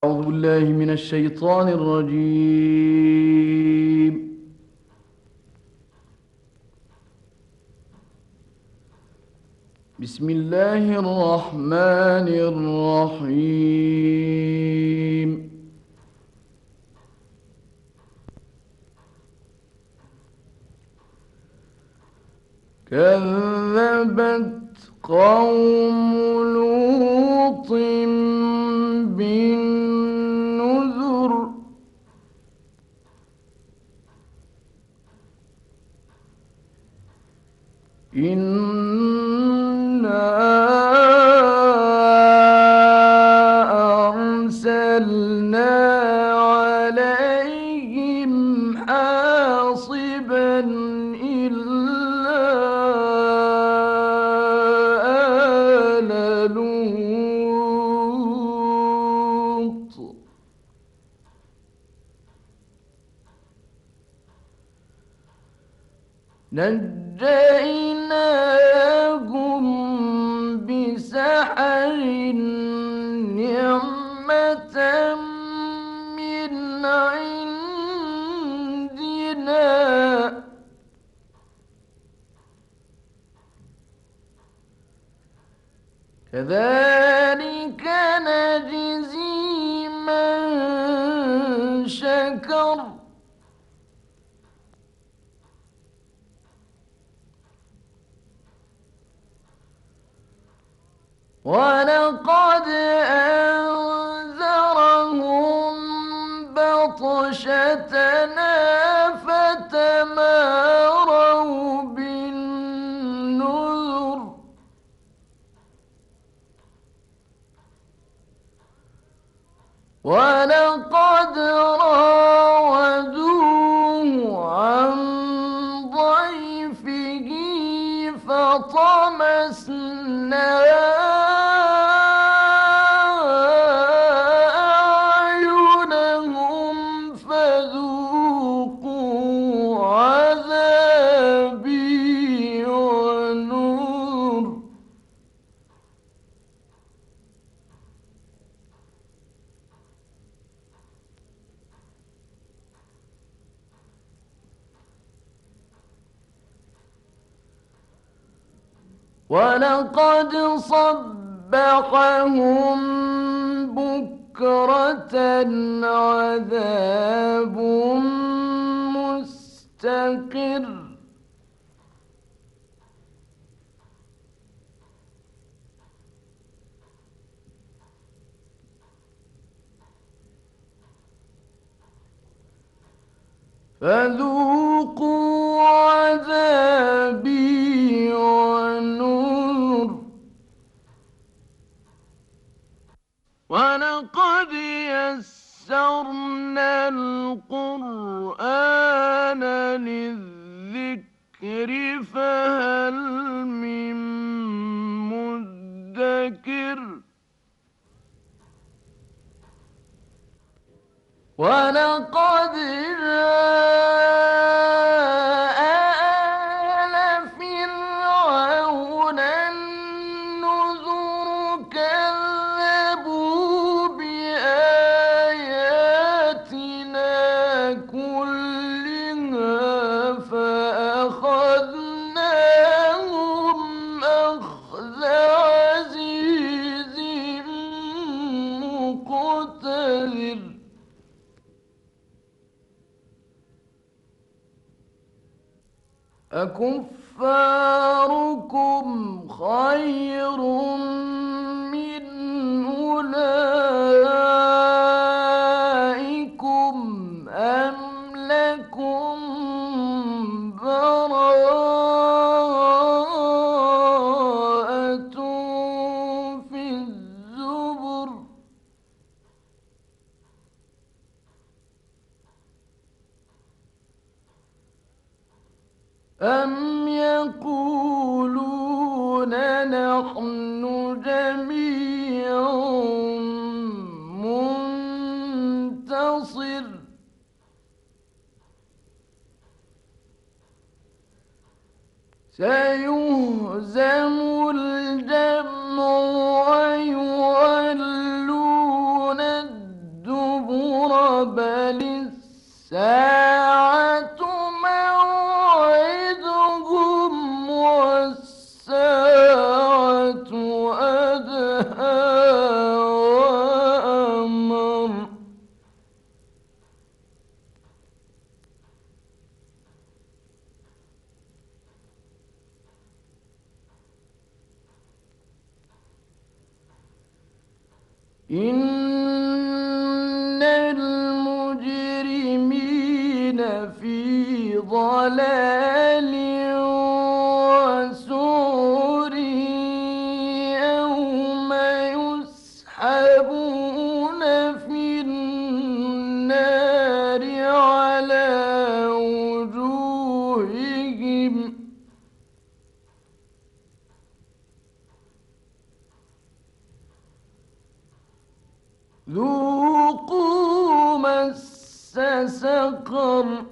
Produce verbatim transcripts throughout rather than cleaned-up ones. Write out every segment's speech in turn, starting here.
أعوذ بالله من الشيطان الرجيم. بسم الله الرحمن الرحيم. كذبت قوم لوط بالنذر. إنا أرسلنا عليهم حاصبا إلا آل لوط نجيناهم بسحر نعمة من عندنا كذلك نجزي من شكر. ولقد أنذرهم بطشتنا فتماروا بالنذر. ولقد راودوه عن ضيفه فطمسنا أعينهم فذوقوا عذابي ونذر. ولقد صبحهم بكرة عذاب مستقر. فذوقوا عذابي ونذر. ولقد يسرنا القرآن للذكر فهل من مدكر. ولقد جاء آل فرعون النذر كذبوا بآياتنا كلها فأخذناهم أخذ عزيز مقتدر. أكفاركم خير من أولئكم أم لكم براءة في الزبر. أم يقولون نحن جميع منتصر. سيهزم الجمع ويولون بل الساعة موعدهم والساعة أدهى وأمر. إن المجرمين في ضلال وسعر يوم يسحبون في النار على وجوههم ذوقوا مس سقر.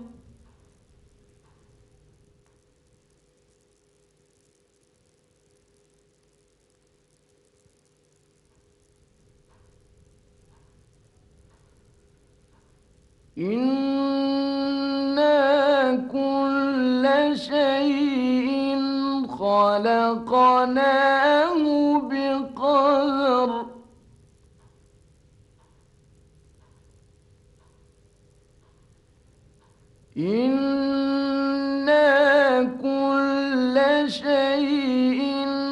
إنا كل شيء خلقناه بقدر. إنا كل شيء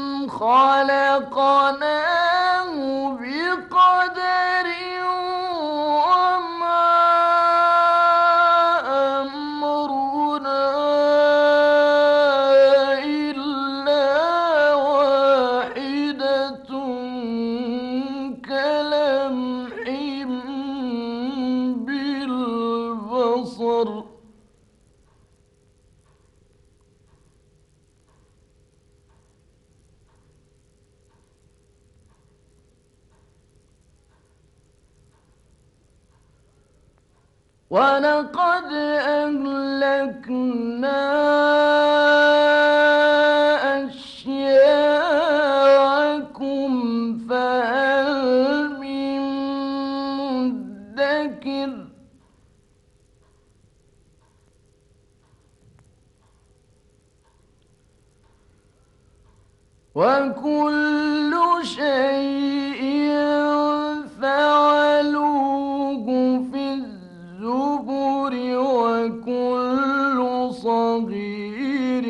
خلقناه بقدر وما أمرنا إلا واحدة كلمح بالبصر. ولقد أهلكنا أشياعكم فهل من مدكر. وكل شيء فعلوه في الزبر وكل صغير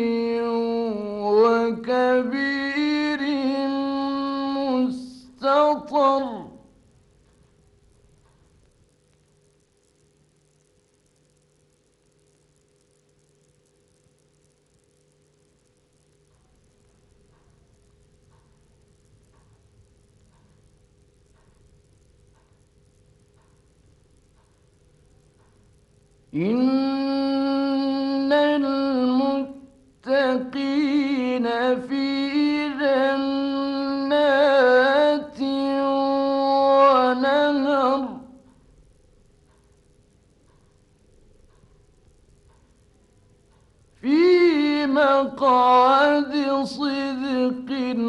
وكبير مستطر. إن المتقين في جنات ونهر. في مقعد صدق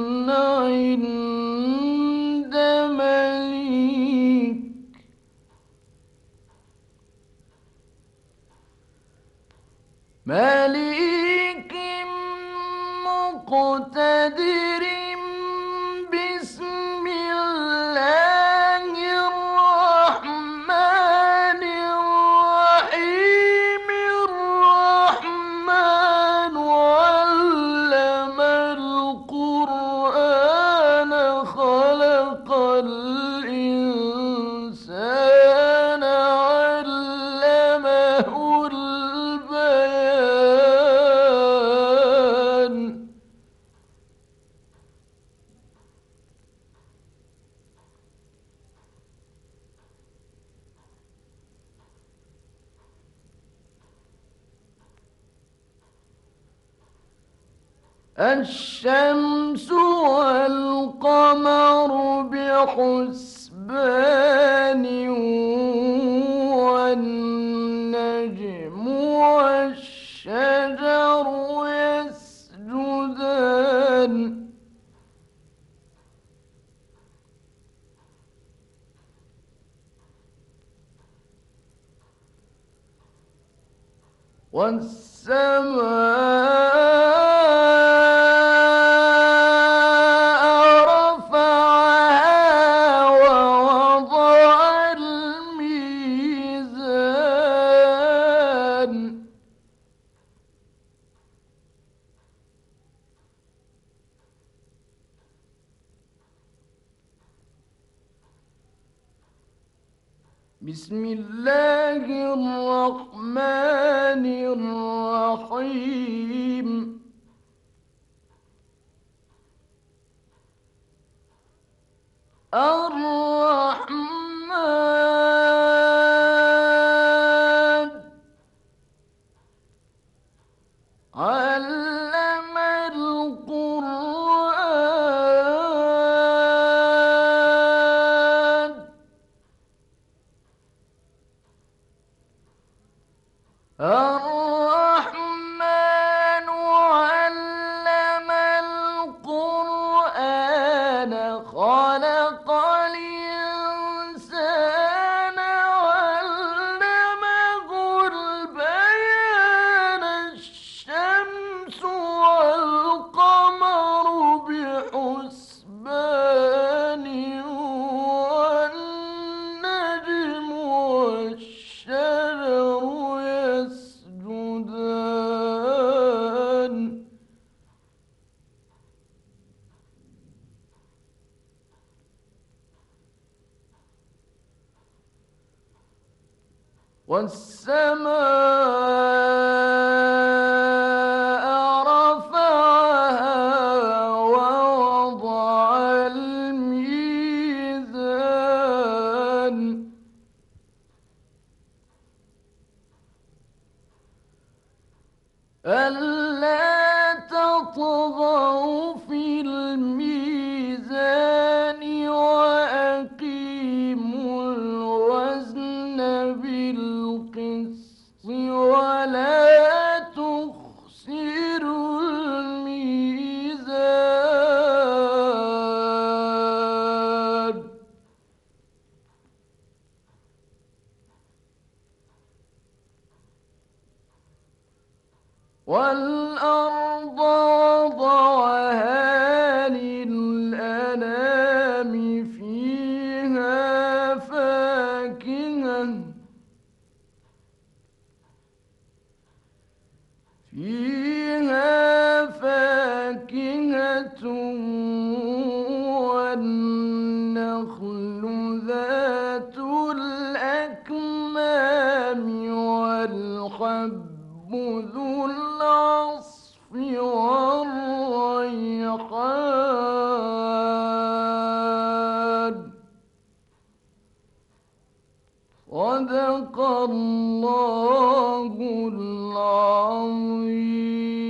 عند مليك مليك مقتدر. بسم الله الرحمن الرحيم. الرحمن علم القرآن خلق الإنسان علمه البيان. الشمس والقمر بحسبان والنجم والشجر يسجدان. والسماء رفعها ووضع الميزان بسم الله الرحمن الرحيم الرحمن علم القرآن الرحمن علم القرآن خلق الإنسان علمه البيان الشمس والقمر بحسبان والنجم والشجر يسجدان والسماء رفعها ووضع الميزان ألا تطغوا في الميزان وأقيموا الوزن بالقسط ولا تخسروا الميزان والأرض وضعها للأنام فيها فاكهة فيها فاكهة والنخل ذات الأكمام والحب ذو العصف والريحان صدق الله العظيم.